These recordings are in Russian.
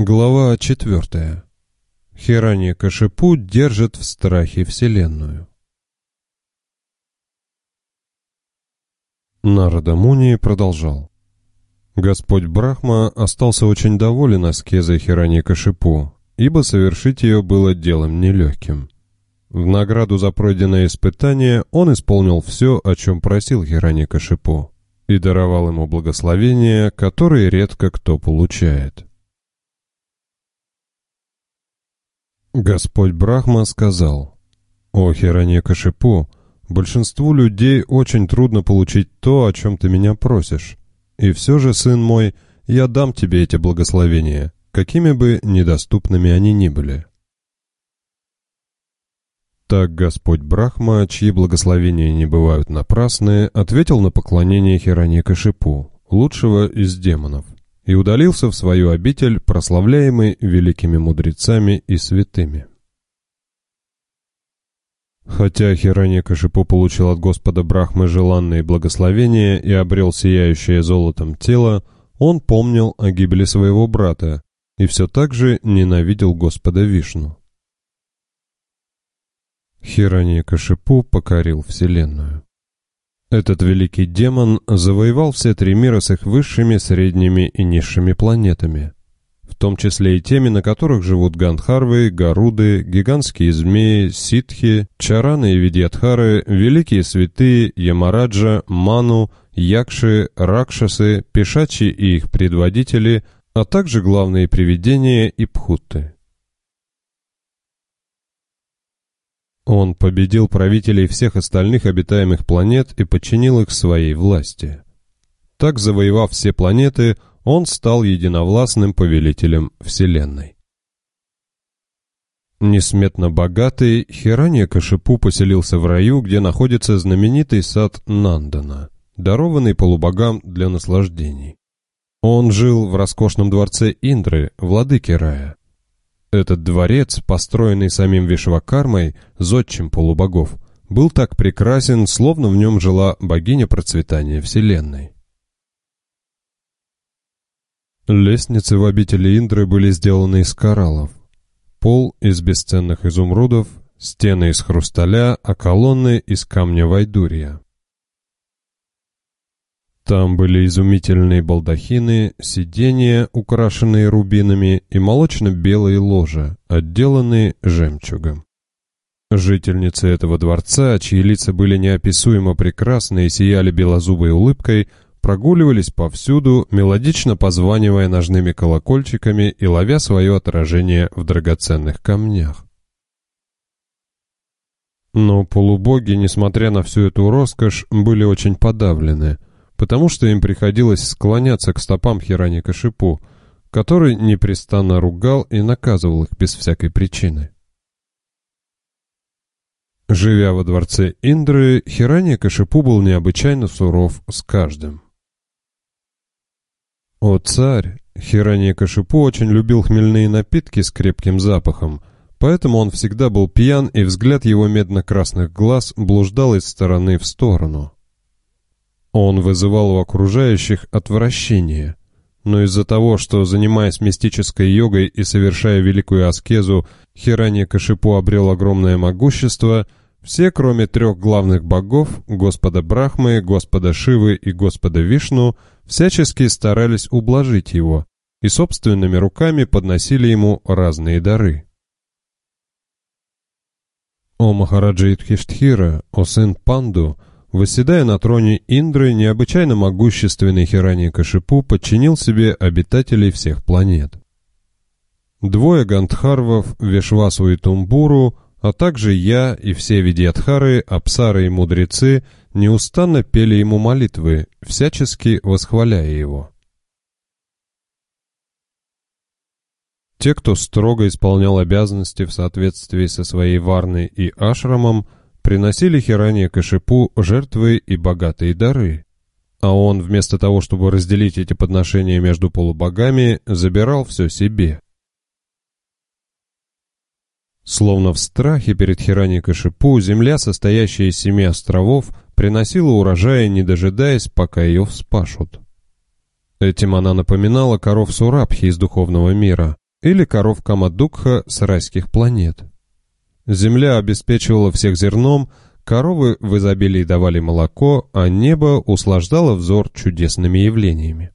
Глава 4. Хирани-Кашипу держит в страхе Вселенную. Нарада Муни продолжал. Господь Брахма остался очень доволен аскезой Хирани-Кашипу, ибо совершить ее было делом нелегким. В награду за пройденное испытание он исполнил все, о чем просил Хирани-Кашипу, и даровал ему благословения, которые редко кто получает. Господь Брахма сказал: «О Хирани-Кашипу, большинству людей очень трудно получить то, о чем ты меня просишь. И все же, сын мой, я дам тебе эти благословения, какими бы недоступными они ни были». Так Господь Брахма, чьи благословения не бывают напрасны, ответил на поклонение Хирани-Кашипу, лучшего из демонов, и удалился в свою обитель, прославляемый великими мудрецами и святыми. Хотя Хирани-Кашипу получил от Господа Брахмы желанные благословения и обрел сияющее золотом тело, он помнил о гибели своего брата и все так же ненавидел Господа Вишну. Хирани-Кашипу покорил Вселенную. Этот великий демон завоевал все три мира с их высшими, средними и низшими планетами, в том числе и теми, на которых живут Гандхарвы, Гаруды, гигантские змеи, ситхи, чараны и видьядхары, великие святые, Ямараджа, Ману, Якши, Ракшасы, Пишачи и их предводители, а также главные привидения и пхутты. Он победил правителей всех остальных обитаемых планет и подчинил их своей власти. Так, завоевав все планеты, он стал единовластным повелителем Вселенной. Несметно богатый, Хирани-Кашипу поселился в раю, где находится знаменитый сад Нандана, дарованный полубогам для наслаждений. Он жил в роскошном дворце Индры, владыки рая. Этот дворец, построенный самим Вишвакармой, зодчим полубогов, был так прекрасен, словно в нем жила богиня процветания Вселенной. Лестницы в обители Индры были сделаны из кораллов, пол из бесценных изумрудов, стены из хрусталя, а колонны из камня вайдурья. Там были изумительные балдахины, сиденья, украшенные рубинами, и молочно-белые ложа, отделанные жемчугом. Жительницы этого дворца, чьи лица были неописуемо прекрасны и сияли белозубой улыбкой, прогуливались повсюду, мелодично позванивая ножными колокольчиками и ловя свое отражение в драгоценных камнях. Но полубоги, несмотря на всю эту роскошь, были очень подавлены, потому что им приходилось склоняться к стопам Хирани-Кашипу, который непрестанно ругал и наказывал их без всякой причины. Живя во дворце Индры, Хирани-Кашипу был необычайно суров с каждым. О царь! Хирани-Кашипу очень любил хмельные напитки с крепким запахом, поэтому он всегда был пьян, и взгляд его медно-красных глаз блуждал из стороны в сторону. Он вызывал у окружающих отвращение, но из-за того, что, занимаясь мистической йогой и совершая великую аскезу, Хирани-Кашипу обрел огромное могущество, все, кроме трех главных богов, Господа Брахмы, Господа Шивы и Господа Вишну, всячески старались ублажить его и собственными руками подносили ему разные дары. О Махараджа Юдхиштхира, о сын Панду, восседая на троне Индры, необычайно могущественный Хирани-Кашипу подчинил себе обитателей всех планет. Двое Гандхарвов, Вишвасу и Тумбуру, а также я и все видьядхары, апсары и мудрецы неустанно пели ему молитвы, всячески восхваляя его. Те, кто строго исполнял обязанности в соответствии со своей варной и ашрамом, приносили Хирани-Кашипу жертвы и богатые дары, а он, вместо того, чтобы разделить эти подношения между полубогами, забирал все себе. Словно в страхе перед Хирани-Кашипу, земля, состоящая из 7 островов, приносила урожаи, не дожидаясь, пока ее вспашут. Этим она напоминала коров Сурабхи из духовного мира, или коров Камадукха с райских планет. Земля обеспечивала всех зерном, коровы в изобилии давали молоко, а небо услаждало взор чудесными явлениями.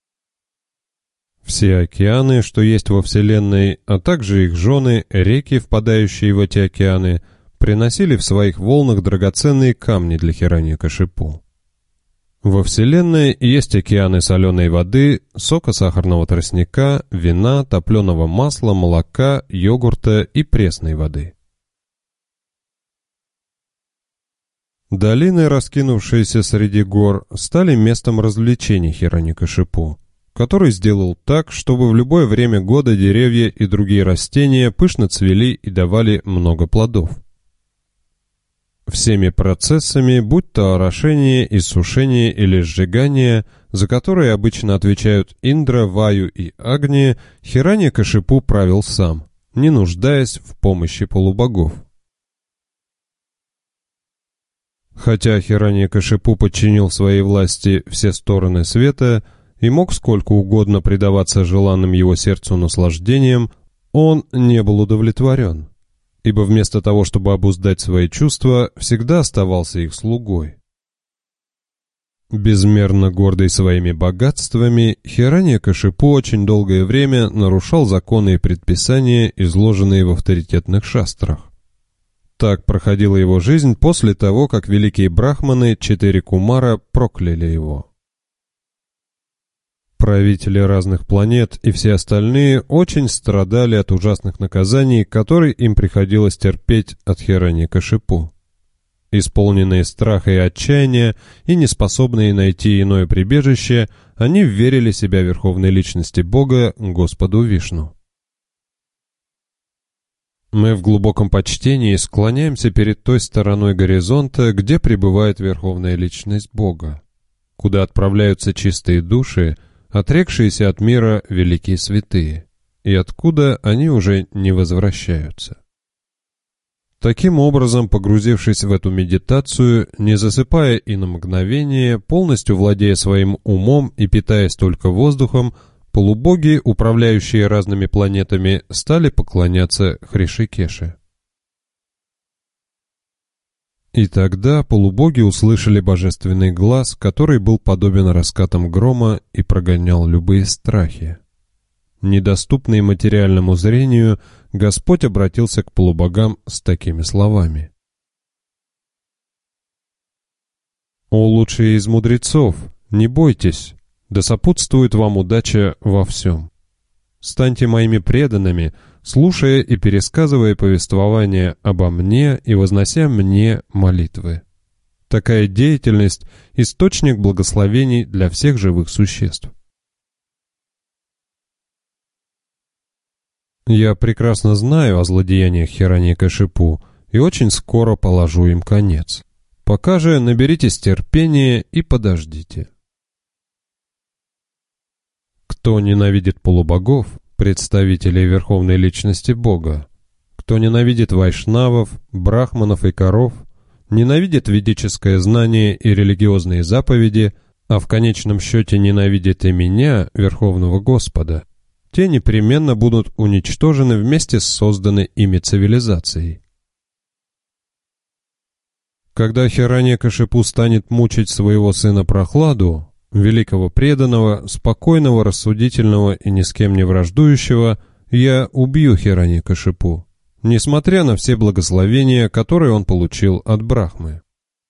Все океаны, что есть во Вселенной, а также их жены, реки, впадающие в эти океаны, приносили в своих волнах драгоценные камни для Хираньякашипу. Во Вселенной есть океаны соленой воды, сока сахарного тростника, вина, топленого масла, молока, йогурта и пресной воды. Долины, раскинувшиеся среди гор, стали местом развлечений Хираньякашипу, который сделал так, чтобы в любое время года деревья и другие растения пышно цвели и давали много плодов. Всеми процессами, будь то орошение, иссушение или сжигание, за которые обычно отвечают Индра, Ваю и Агни, Хираньякашипу правил сам, не нуждаясь в помощи полубогов. Хотя Хираньякашипу подчинил своей власти все стороны света и мог сколько угодно предаваться желанным его сердцу наслаждениям, он не был удовлетворен, ибо вместо того, чтобы обуздать свои чувства, всегда оставался их слугой. Безмерно гордый своими богатствами, Хираньякашипу очень долгое время нарушал законы и предписания, изложенные в авторитетных шастрах. Так проходила его жизнь после того, как великие брахманы, 4 кумара, прокляли его. Правители разных планет и все остальные очень страдали от ужасных наказаний, которые им приходилось терпеть от Хираньякашипу. Исполненные страха и отчаяния и неспособные найти иное прибежище, они вверили себя верховной личности Бога, Господу Вишну. Мы в глубоком почтении склоняемся перед той стороной горизонта, где пребывает верховная личность Бога, куда отправляются чистые души, отрекшиеся от мира великие святые, и откуда они уже не возвращаются. Таким образом, погрузившись в эту медитацию, не засыпая и на мгновение, полностью владея своим умом и питаясь только воздухом, полубоги, управляющие разными планетами, стали поклоняться Хришикеше. И тогда полубоги услышали божественный глас, который был подобен раскатам грома и прогонял любые страхи. Недоступный материальному зрению, Господь обратился к полубогам с такими словами. «О лучшие из мудрецов, не бойтесь, да сопутствует вам удача во всем. Станьте моими преданными, слушая и пересказывая повествования обо мне и вознося мне молитвы. Такая деятельность – источник благословений для всех живых существ. Я прекрасно знаю о злодеяниях Хираньякашипу и очень скоро положу им конец. Пока же наберитесь терпения и подождите». Кто ненавидит полубогов, представителей верховной личности Бога, кто ненавидит вайшнавов, брахманов и коров, ненавидит ведическое знание и религиозные заповеди, а в конечном счете ненавидит и меня, Верховного Господа, те непременно будут уничтожены вместе с созданной ими цивилизацией. Когда Хираньякашипу станет мучить своего сына Прохладу, великого преданного, спокойного, рассудительного и ни с кем не враждующего, я убью Хираньякашипу, несмотря на все благословения, которые он получил от Брахмы.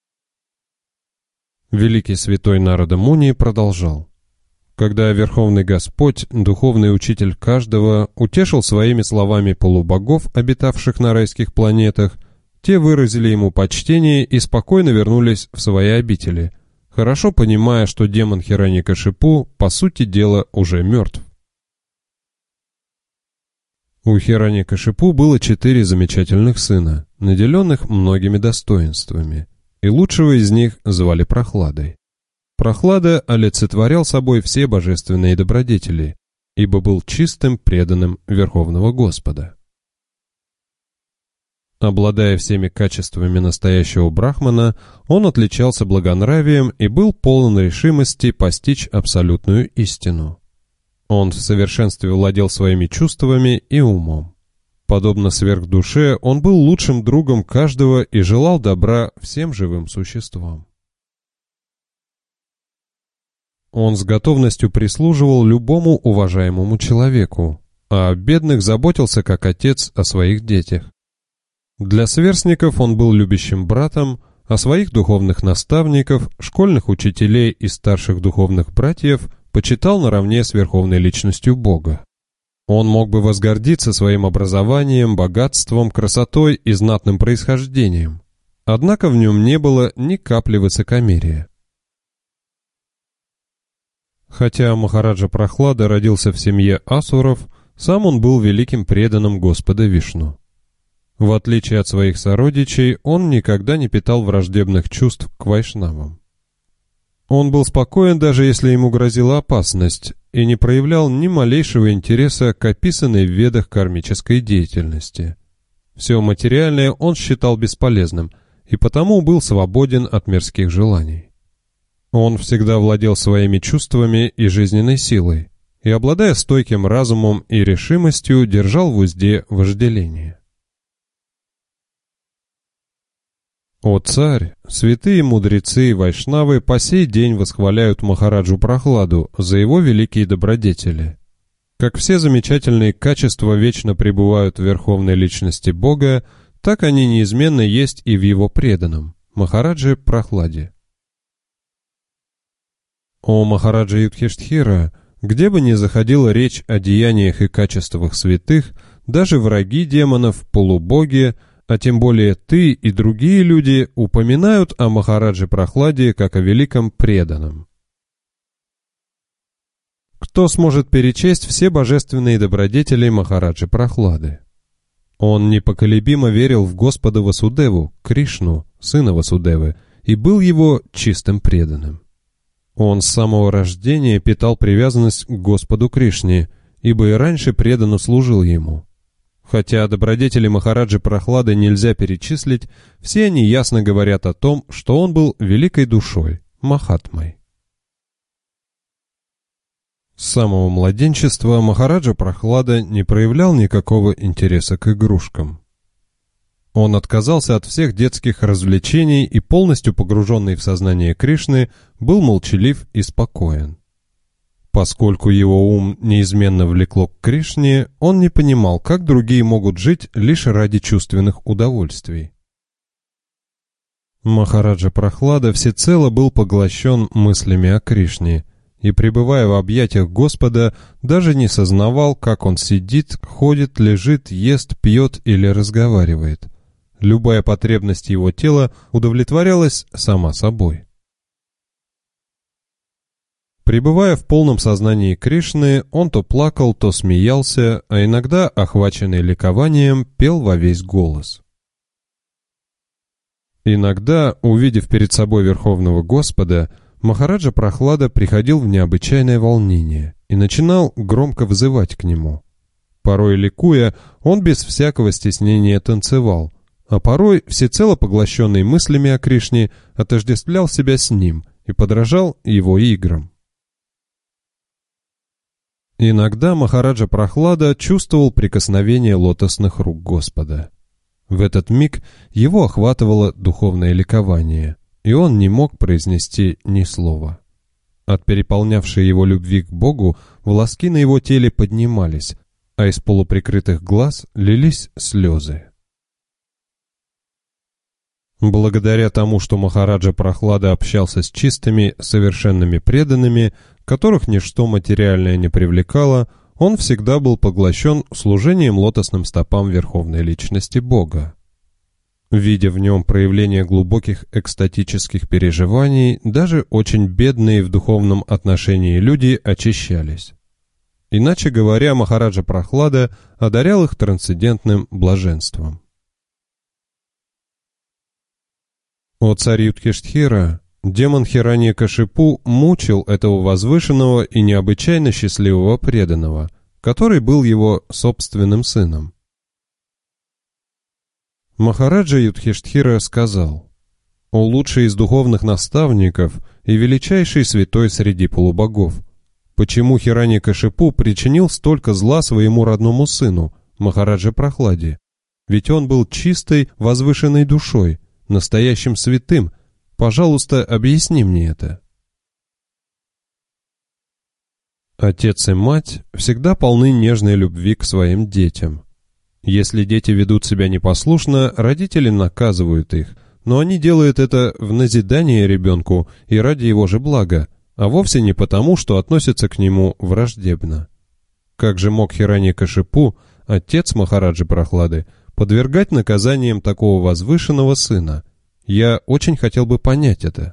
Великий святой Нарада Муни продолжал. Когда Верховный Господь, духовный учитель каждого, утешил своими словами полубогов, обитавших на райских планетах, те выразили ему почтение и спокойно вернулись в свои обители, хорошо понимая, что демон Хираньякашипу, по сути дела, уже мертв. У Хираньякашипу было 4 замечательных сына, наделенных многими достоинствами, и лучшего из них звали Прохладой. Прохлада олицетворял собой все божественные добродетели, ибо был чистым преданным Верховного Господа. Обладая всеми качествами настоящего брахмана, он отличался благонравием и был полон решимости постичь абсолютную истину. Он в совершенстве владел своими чувствами и умом. Подобно сверхдуше, он был лучшим другом каждого и желал добра всем живым существам. Он с готовностью прислуживал любому уважаемому человеку, а о бедных заботился как отец о своих детях. Для сверстников он был любящим братом, а своих духовных наставников, школьных учителей и старших духовных братьев почитал наравне с верховной личностью Бога. Он мог бы возгордиться своим образованием, богатством, красотой и знатным происхождением, однако в нем не было ни капли высокомерия. Хотя Махараджа Прахлада родился в семье асуров, сам он был великим преданным Господа Вишну. В отличие от своих сородичей, он никогда не питал враждебных чувств к вайшнавам. Он был спокоен, даже если ему грозила опасность, и не проявлял ни малейшего интереса к описанной в Ведах кармической деятельности. Все материальное он считал бесполезным, и потому был свободен от мирских желаний. Он всегда владел своими чувствами и жизненной силой, и, обладая стойким разумом и решимостью, держал в узде вожделение. О царь, святые мудрецы и вайшнавы по сей день восхваляют Махараджу Прахладу за его великие добродетели. Как все замечательные качества вечно пребывают в верховной личности Бога, так они неизменно есть и в его преданном, Махарадже Прахладе. О Махараджа Юдхиштхира, где бы ни заходила речь о деяниях и качествах святых, даже враги демонов, полубоги, а тем более ты и другие люди упоминают о Махарадже Прахладе как о великом преданном. Кто сможет перечесть все божественные добродетели Махараджи Прахлады? Он непоколебимо верил в Господа Васудеву, Кришну, сына Васудевы, и был его чистым преданным. Он с самого рождения питал привязанность к Господу Кришне, ибо и раньше преданно служил ему. Хотя добродетели Махараджи Прахлады нельзя перечислить, все они ясно говорят о том, что он был великой душой, Махатмой. С самого младенчества Махараджа Прахлада не проявлял никакого интереса к игрушкам. Он отказался от всех детских развлечений и, полностью погруженный в сознание Кришны, был молчалив и спокоен. Поскольку его ум неизменно влекло к Кришне, он не понимал, как другие могут жить лишь ради чувственных удовольствий. Махараджа Прахлада всецело был поглощен мыслями о Кришне, и, пребывая в объятиях Господа, даже не сознавал, как он сидит, ходит, лежит, ест, пьет или разговаривает. Любая потребность его тела удовлетворялась сама собой. Пребывая в полном сознании Кришны, он то плакал, то смеялся, а иногда, охваченный ликованием, пел во весь голос. Иногда, увидев перед собой Верховного Господа, Махараджа Прахлада приходил в необычайное волнение и начинал громко взывать к нему. Порой ликуя, он без всякого стеснения танцевал, а порой, всецело поглощенный мыслями о Кришне, отождествлял себя с ним и подражал его играм. Иногда Махараджа Прахлада чувствовал прикосновение лотосных рук Господа. В этот миг его охватывало духовное ликование, и он не мог произнести ни слова. От переполнявшей его любви к Богу волоски на его теле поднимались, а из полуприкрытых глаз лились слезы. Благодаря тому, что Махараджа Прахлада общался с чистыми, совершенными преданными, которых ничто материальное не привлекало, он всегда был поглощен служением лотосным стопам Верховной Личности Бога. Видя в нем проявление глубоких экстатических переживаний, даже очень бедные в духовном отношении люди очищались. Иначе говоря, Махараджа Прахлада одарял их трансцендентным блаженством. О царь Юдхиштхира, демон Хираньякашипу мучил этого возвышенного и необычайно счастливого преданного, который был его собственным сыном. Махараджа Юдхиштхира сказал: «О лучший из духовных наставников и величайший святой среди полубогов, Почему Хираньякашипу причинил столько зла своему родному сыну, Махараджа Прохладе? Ведь он был чистой, возвышенной душой, настоящим святым. Пожалуйста, объясни мне это. Отец и мать всегда полны нежной любви к своим детям. Если дети ведут себя непослушно, родители наказывают их, но они делают это в назидание ребенку и ради его же блага, а вовсе не потому, что относятся к нему враждебно. Как же мог Хираньякашипу, отец Махараджи Прохлады, подвергать наказаниям такого возвышенного сына? Я очень хотел бы понять это.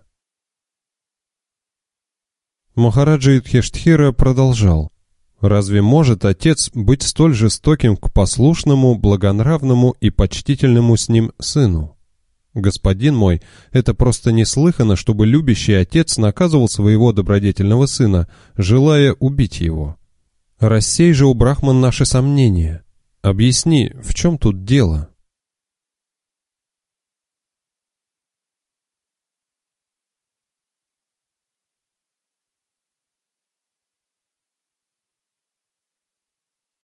Махараджа Юдхиштхира продолжал. Разве может отец быть столь жестоким к послушному, благонравному и почтительному с ним сыну? Господин мой, это просто неслыханно, чтобы любящий отец наказывал своего добродетельного сына, желая убить его. Рассей же у Брахман наши сомнения. Объясни, в чем тут дело?